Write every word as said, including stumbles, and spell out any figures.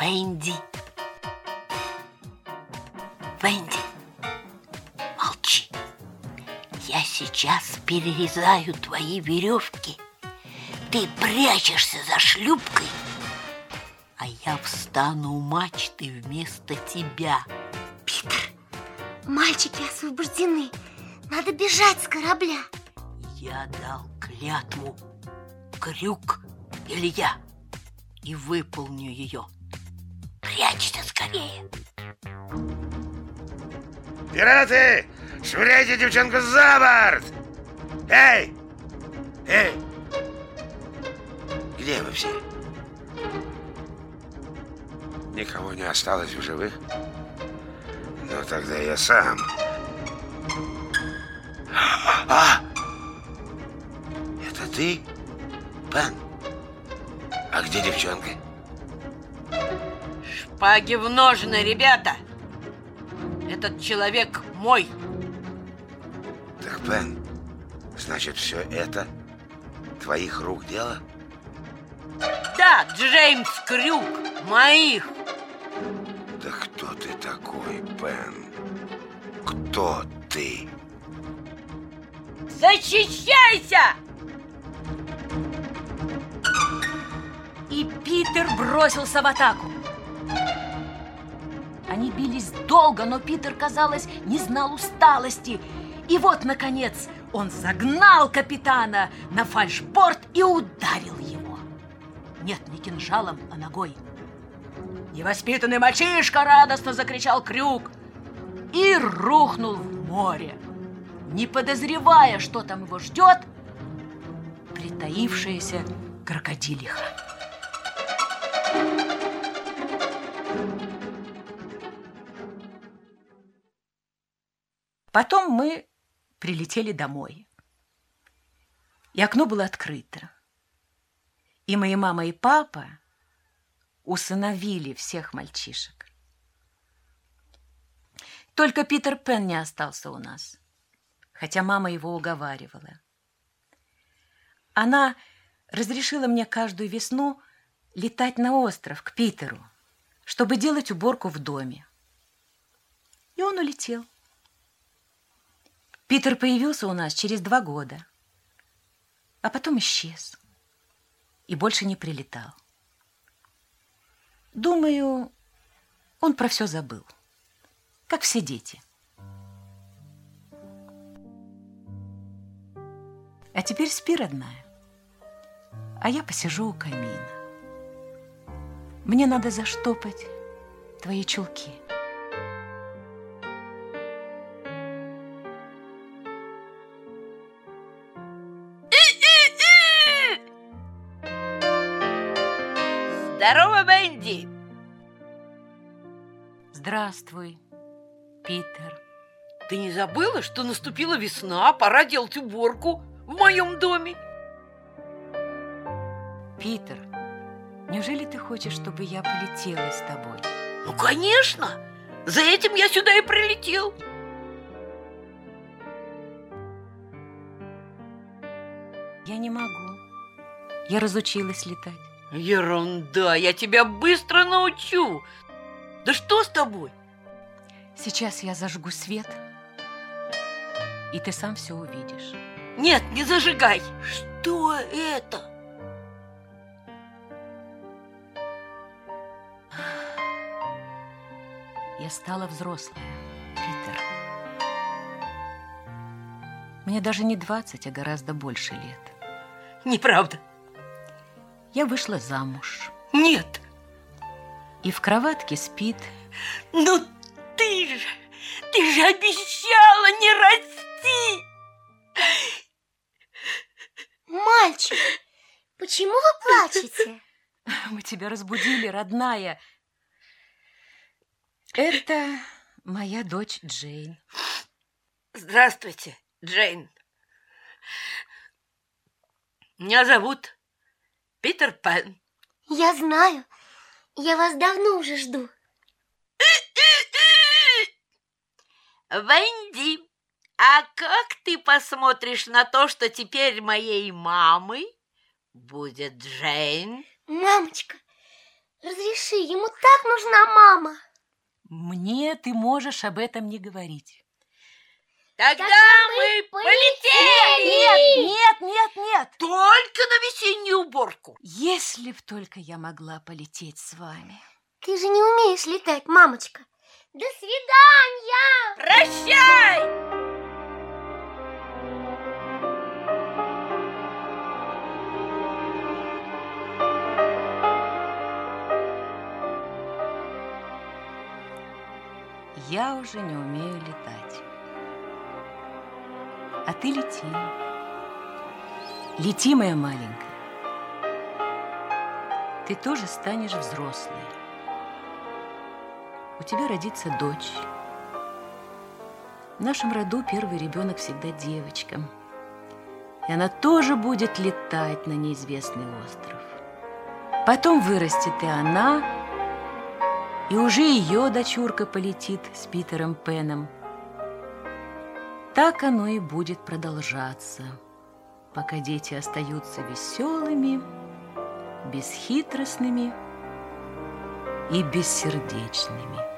Венди. Венди, молчи. Я сейчас перерезаю твои веревки. Ты прячешься за шлюпкой, а я встану у мачты вместо тебя. Питер, мальчики освобождены. Надо бежать с корабля. Я дал клятву. Крюк или я. И выполню ее. Прячься скорее. Пираты! Швыряйте девчонку за борт! Эй! Эй! Где вы все? Никого не осталось в живых? Ну, тогда я сам. А! Это ты, Пен? А где девчонка? Шпаги в ножны, ребята! Этот человек мой. Так, Пен, значит, все это твоих рук дело? Да, Джеймс Крюк, моих. Да кто ты такой, Пен? Кто ты? Защищайся! И Питер бросился в атаку. Они бились долго, но Питер, казалось, не знал усталости. И вот, наконец, он загнал капитана на фальшборд и ударил его. Нет, не кинжалом, а ногой. Невоспитанный мальчишка радостно закричал Крюк и рухнул в море, не подозревая, что там его ждет притаившаяся крокодилиха. Потом мы прилетели домой. И окно было открыто. И мои мама и папа усыновили всех мальчишек. Только Питер Пен не остался у нас, хотя мама его уговаривала. Она разрешила мне каждую весну летать на остров к Питеру, чтобы делать уборку в доме. И он улетел. Питер появился у нас через два года, а потом исчез и больше не прилетал. Думаю, он про все забыл, как все дети. А теперь спи, родная, а я посижу у камина. Мне надо заштопать твои чулки. Здорово, Венди! Здравствуй, Питер. Ты не забыла, что наступила весна, пора делать уборку в моем доме? Питер, неужели ты хочешь, чтобы я полетела с тобой? Ну, конечно! За этим я сюда и прилетел. Я не могу. Я разучилась летать. Ерунда, я тебя быстро научу. Да что с тобой? Сейчас я зажгу свет, и ты сам все увидишь. Нет, не зажигай. Что это? Я стала взрослая, Питер. Мне даже не двадцать, а гораздо больше лет. Неправда. Я вышла замуж. Нет. И в кроватке спит. Ну ты же, ты же обещала не расти. Мальчик, почему вы плачете? Мы тебя разбудили, родная. Это моя дочь Джейн. Здравствуйте, Джейн. Меня зовут Питер Пен. Я знаю. Я вас давно уже жду. Венди, а как ты посмотришь на то, что теперь моей мамой будет Джейн? Мамочка, разреши напиши, ему так нужна мама. Мне ты можешь об этом не говорить. Тогда, Тогда мы мы полетели! Нет, нет, нет, нет. Только на весеннюю уборку. Если б только я могла полететь с вами. Ты же не умеешь летать, мамочка. До свидания! Прощай! Я уже не умею летать. А ты лети. Лети, моя маленькая. Ты тоже станешь взрослой. У тебя родится дочь. В нашем роду первый ребенок всегда девочка. И она тоже будет летать на неизвестный остров. Потом вырастет и она, и уже ее дочурка полетит с Питером Пеном. Так оно и будет продолжаться, пока дети остаются веселыми, бесхитростными и бессердечными.